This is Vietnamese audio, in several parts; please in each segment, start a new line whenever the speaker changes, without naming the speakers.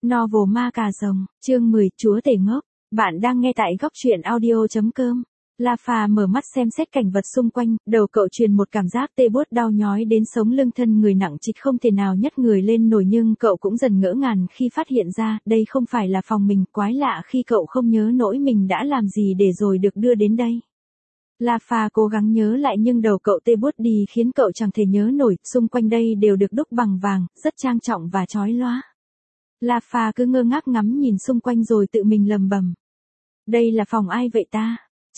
Novel Ma Cà Rồng, chương 10, Chúa Tể Ngốc. Bạn đang nghe tại góc truyện audio.com. La Pha mở mắt xem xét cảnh vật xung quanh, đầu cậu truyền một cảm giác tê buốt đau nhói đến sống lưng, thân người nặng trịch không thể nào nhấc người lên nổi, nhưng cậu cũng dần ngỡ ngàng khi phát hiện ra đây không phải là phòng mình. Quái lạ khi cậu không nhớ nổi mình đã làm gì để rồi được đưa đến đây. La Pha cố gắng nhớ lại nhưng đầu cậu tê buốt đi khiến cậu chẳng thể nhớ nổi. Xung quanh đây đều được đúc bằng vàng, rất trang trọng và chói lóa. La Pha cứ ngơ ngác ngắm nhìn xung quanh rồi tự mình lầm bầm. Đây là phòng ai vậy ta?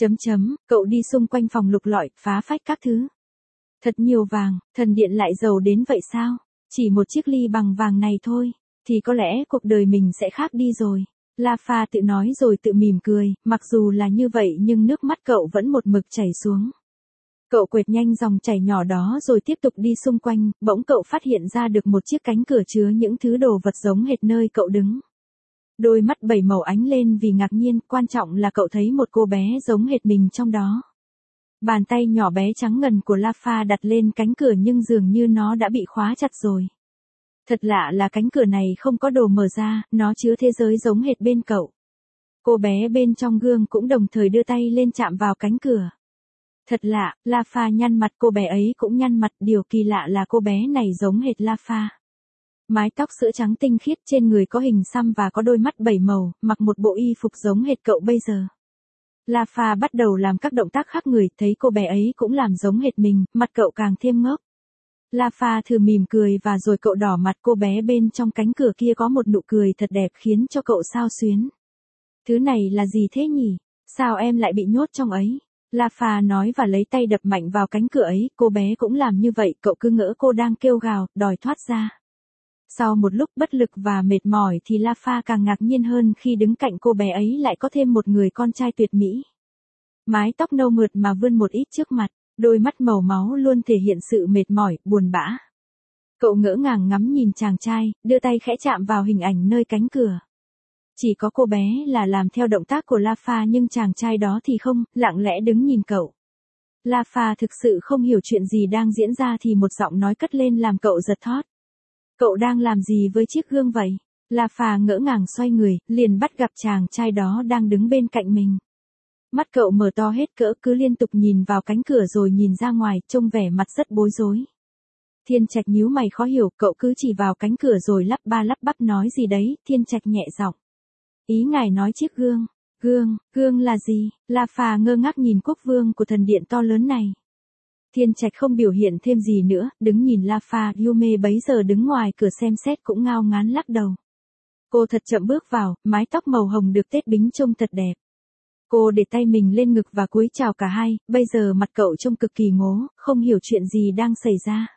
Cậu đi xung quanh phòng lục lọi, phá phách các thứ. Thật nhiều vàng, thần điện lại giàu đến vậy sao? Chỉ một chiếc ly bằng vàng này thôi, thì có lẽ cuộc đời mình sẽ khác đi rồi. La Pha tự nói rồi tự mỉm cười, mặc dù là như vậy nhưng nước mắt cậu vẫn một mực chảy xuống. Cậu quệt nhanh dòng chảy nhỏ đó rồi tiếp tục đi xung quanh, bỗng cậu phát hiện ra được một chiếc cánh cửa chứa những thứ đồ vật giống hệt nơi cậu đứng. Đôi mắt bảy màu ánh lên vì ngạc nhiên, quan trọng là cậu thấy một cô bé giống hệt mình trong đó. Bàn tay nhỏ bé trắng ngần của La Pha đặt lên cánh cửa nhưng dường như nó đã bị khóa chặt rồi. Thật lạ là cánh cửa này không có đồ mở ra, nó chứa thế giới giống hệt bên cậu. Cô bé bên trong gương cũng đồng thời đưa tay lên chạm vào cánh cửa. Thật lạ, La Pha nhăn mặt, cô bé ấy cũng nhăn mặt, điều kỳ lạ là cô bé này giống hệt La Pha. Mái tóc sữa trắng tinh khiết, trên người có hình xăm và có đôi mắt bảy màu, mặc một bộ y phục giống hệt cậu bây giờ. La Pha bắt đầu làm các động tác khác người, thấy cô bé ấy cũng làm giống hệt mình, mặt cậu càng thêm ngốc. La Pha thử mỉm cười và rồi cậu đỏ mặt. Cô bé bên trong cánh cửa kia có một nụ cười thật đẹp khiến cho cậu xao xuyến. Thứ này là gì thế nhỉ? Sao em lại bị nhốt trong ấy? La Pha nói và lấy tay đập mạnh vào cánh cửa ấy, cô bé cũng làm như vậy, cậu cứ ngỡ cô đang kêu gào, đòi thoát ra. Sau một lúc bất lực và mệt mỏi thì La Pha càng ngạc nhiên hơn khi đứng cạnh cô bé ấy lại có thêm một người con trai tuyệt mỹ. Mái tóc nâu mượt mà vươn một ít trước mặt, đôi mắt màu máu luôn thể hiện sự mệt mỏi, buồn bã. Cậu ngỡ ngàng ngắm nhìn chàng trai, đưa tay khẽ chạm vào hình ảnh nơi cánh cửa. Chỉ có cô bé là làm theo động tác của La Pha nhưng chàng trai đó thì không, lặng lẽ đứng nhìn cậu. La Pha thực sự không hiểu chuyện gì đang diễn ra thì một giọng nói cất lên làm cậu giật thót. Cậu đang làm gì với chiếc gương vậy? La Pha ngỡ ngàng xoay người, liền bắt gặp chàng trai đó đang đứng bên cạnh mình. Mắt cậu mở to hết cỡ, cứ liên tục nhìn vào cánh cửa rồi nhìn ra ngoài, trông vẻ mặt rất bối rối. Thiên Trạch nhíu mày khó hiểu, cậu cứ chỉ vào cánh cửa rồi lắp ba lắp bắp nói gì đấy. Thiên Trạch nhẹ giọng. Ý ngài nói chiếc gương. Gương là gì? La Pha ngơ ngác nhìn quốc vương của thần điện to lớn này. Thiên Trạch không biểu hiện thêm gì nữa, đứng nhìn La Pha. Yume bấy giờ đứng ngoài cửa xem xét cũng ngao ngán lắc đầu. Cô thật chậm bước vào, mái tóc màu hồng được tết bính trông thật đẹp. Cô để tay mình lên ngực và cúi chào cả hai, bây giờ mặt cậu trông cực kỳ ngố, không hiểu chuyện gì đang xảy ra.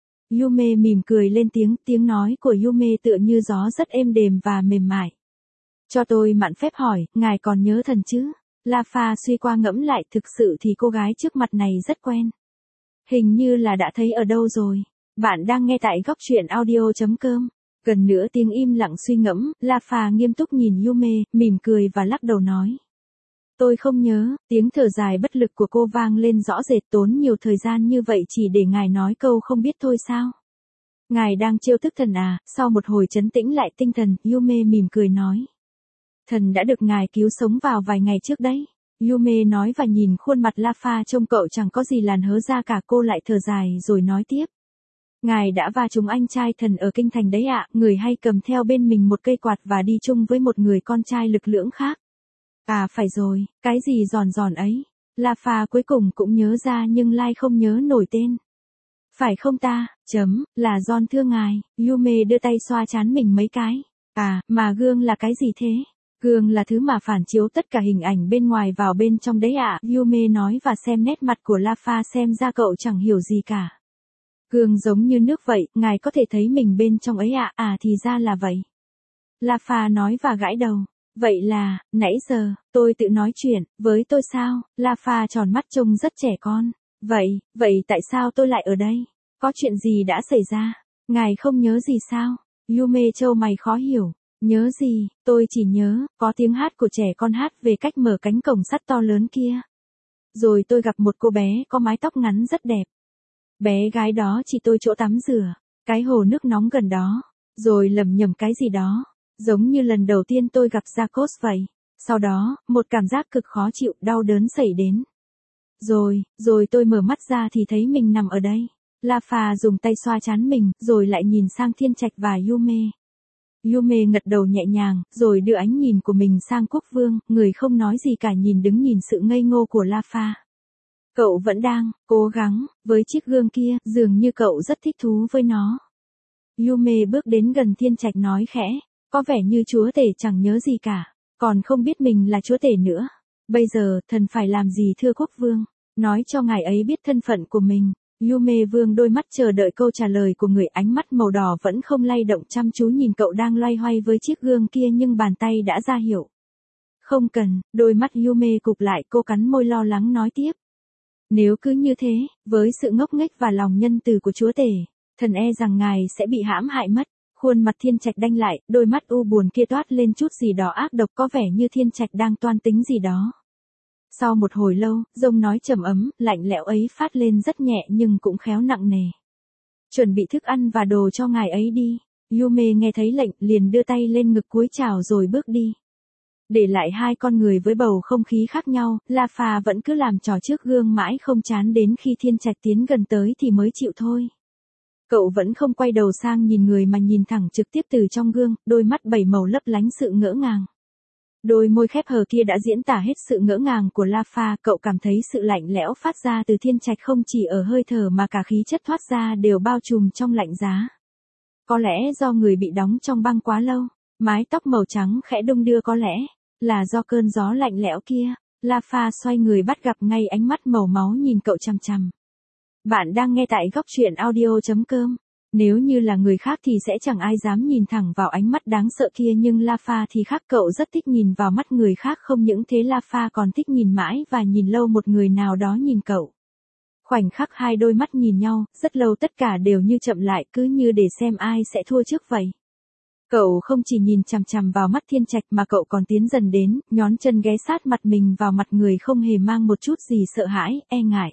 Yume mỉm cười lên tiếng nói của Yume tựa như gió rất êm đềm và mềm mại. Cho tôi mạn phép hỏi, ngài còn nhớ thần chứ? La Pha suy qua ngẫm lại, thực sự thì cô gái trước mặt này rất quen. Hình như là đã thấy ở đâu rồi. Bạn đang nghe tại góc truyện audio.com. Gần nửa tiếng im lặng suy ngẫm, La Pha nghiêm túc nhìn Yume, mỉm cười và lắc đầu nói. Tôi không nhớ. Tiếng thở dài bất lực của cô vang lên rõ rệt. Tốn nhiều thời gian như vậy chỉ để ngài nói câu không biết thôi sao? Ngài đang trêu tức thần à? Sau một hồi trấn tĩnh lại tinh thần, Yume mỉm cười nói. Thần đã được ngài cứu sống vào vài ngày trước đấy. Yume nói và nhìn khuôn mặt La Pha trông cậu chẳng có gì làn hớ ra cả. Cô lại thở dài rồi nói tiếp. Ngài đã va trúng anh trai thần ở kinh thành đấy ạ, người hay cầm theo bên mình một cây quạt và đi chung với một người con trai lực lưỡng khác. À phải rồi, cái gì giòn giòn ấy. La Pha cuối cùng cũng nhớ ra nhưng lại không nhớ nổi tên. Phải không ta? Là John thưa ngài. Yume đưa tay xoa trán mình mấy cái. À, mà gương là cái gì thế? Gương là thứ mà phản chiếu tất cả hình ảnh bên ngoài vào bên trong đấy ạ. Yume nói và xem nét mặt của La Pha xem ra cậu chẳng hiểu gì cả. Gương giống như nước vậy, ngài có thể thấy mình bên trong ấy ạ. À thì ra là vậy. La Pha nói và gãi đầu. Vậy là, nãy giờ, tôi tự nói chuyện, với tôi sao? La Pha tròn mắt trông rất trẻ con. Vậy tại sao tôi lại ở đây? Có chuyện gì đã xảy ra? Ngài không nhớ gì sao? Yume trâu mày khó hiểu. Nhớ gì? Tôi chỉ nhớ, có tiếng hát của trẻ con hát về cách mở cánh cổng sắt to lớn kia. Rồi tôi gặp một cô bé có mái tóc ngắn rất đẹp. Bé gái đó chỉ tôi chỗ tắm rửa, cái hồ nước nóng gần đó. Rồi lẩm nhẩm cái gì đó. Giống như lần đầu tiên tôi gặp Jacobs vậy. Sau đó, một cảm giác cực khó chịu, đau đớn xảy đến. Rồi tôi mở mắt ra thì thấy mình nằm ở đây. La Phà dùng tay xoa trán mình, rồi lại nhìn sang Thiên Trạch và Yume. Yume gật đầu nhẹ nhàng, rồi đưa ánh nhìn của mình sang Quốc Vương, người không nói gì cả đứng nhìn sự ngây ngô của La Phà. Cậu vẫn đang cố gắng với chiếc gương kia, dường như cậu rất thích thú với nó. Yume bước đến gần Thiên Trạch nói khẽ, có vẻ như chúa tể chẳng nhớ gì cả, còn không biết mình là chúa tể nữa. Bây giờ, thần phải làm gì thưa Quốc Vương? Nói cho ngài ấy biết thân phận của mình. Yume vương đôi mắt chờ đợi câu trả lời của người, ánh mắt màu đỏ vẫn không lay động, chăm chú nhìn cậu đang loay hoay với chiếc gương kia, nhưng bàn tay đã ra hiệu. Không cần, đôi mắt Yume cụp lại, cô cắn môi lo lắng nói tiếp. Nếu cứ như thế, với sự ngốc nghếch và lòng nhân từ của chúa tể, thần e rằng ngài sẽ bị hãm hại mất. Khuôn mặt Thiên Trạch đanh lại, đôi mắt u buồn kia toát lên chút gì đó ác độc, có vẻ như Thiên Trạch đang toan tính gì đó. Sau một hồi lâu, giọng nói trầm ấm, lạnh lẽo ấy phát lên rất nhẹ nhưng cũng khéo nặng nề. Chuẩn bị thức ăn và đồ cho ngài ấy đi. Yume nghe thấy lệnh, liền đưa tay lên ngực cúi chào rồi bước đi. Để lại hai con người với bầu không khí khác nhau, La Phà vẫn cứ làm trò trước gương mãi không chán, đến khi Thiên Trạch tiến gần tới thì mới chịu thôi. Cậu vẫn không quay đầu sang nhìn người mà nhìn thẳng trực tiếp từ trong gương, đôi mắt bảy màu lấp lánh sự ngỡ ngàng. Đôi môi khép hờ kia đã diễn tả hết sự ngỡ ngàng của La Phà, cậu cảm thấy sự lạnh lẽo phát ra từ Thiên Trạch không chỉ ở hơi thở mà cả khí chất thoát ra đều bao trùm trong lạnh giá. Có lẽ do người bị đóng trong băng quá lâu, mái tóc màu trắng khẽ đung đưa, có lẽ là do cơn gió lạnh lẽo kia. La Phà xoay người bắt gặp ngay ánh mắt màu máu nhìn cậu chằm chằm. Bạn đang nghe tại góc truyện audio.com. Nếu như là người khác thì sẽ chẳng ai dám nhìn thẳng vào ánh mắt đáng sợ kia, nhưng La Phà thì khác, cậu rất thích nhìn vào mắt người khác, không những thế La Phà còn thích nhìn mãi và nhìn lâu một người nào đó nhìn cậu. Khoảnh khắc hai đôi mắt nhìn nhau, rất lâu tất cả đều như chậm lại, cứ như để xem ai sẽ thua trước vậy. Cậu không chỉ nhìn chằm chằm vào mắt Thiên Trạch mà cậu còn tiến dần đến, nhón chân ghé sát mặt mình vào mặt người, không hề mang một chút gì sợ hãi, e ngại.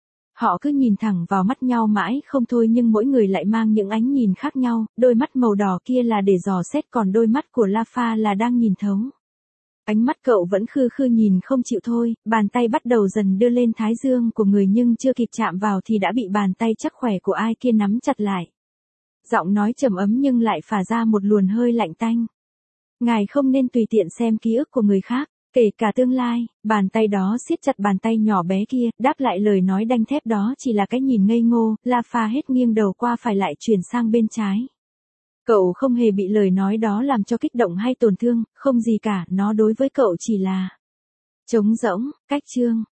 Họ cứ nhìn thẳng vào mắt nhau mãi không thôi, nhưng mỗi người lại mang những ánh nhìn khác nhau, đôi mắt màu đỏ kia là để dò xét, còn đôi mắt của La Phà là đang nhìn thấu. Ánh mắt cậu vẫn khư khư nhìn không chịu thôi, bàn tay bắt đầu dần đưa lên thái dương của người, nhưng chưa kịp chạm vào thì đã bị bàn tay chắc khỏe của ai kia nắm chặt lại. Giọng nói trầm ấm nhưng lại phả ra một luồng hơi lạnh tanh. Ngài không nên tùy tiện xem ký ức của người khác, kể cả tương lai. Bàn tay đó siết chặt bàn tay nhỏ bé kia, đáp lại lời nói đanh thép đó chỉ là cái nhìn ngây ngô. La Phà hết nghiêng đầu qua phải lại chuyển sang bên trái. Cậu không hề bị lời nói đó làm cho kích động hay tổn thương, không gì cả, nó đối với cậu chỉ là trống rỗng. Cách chương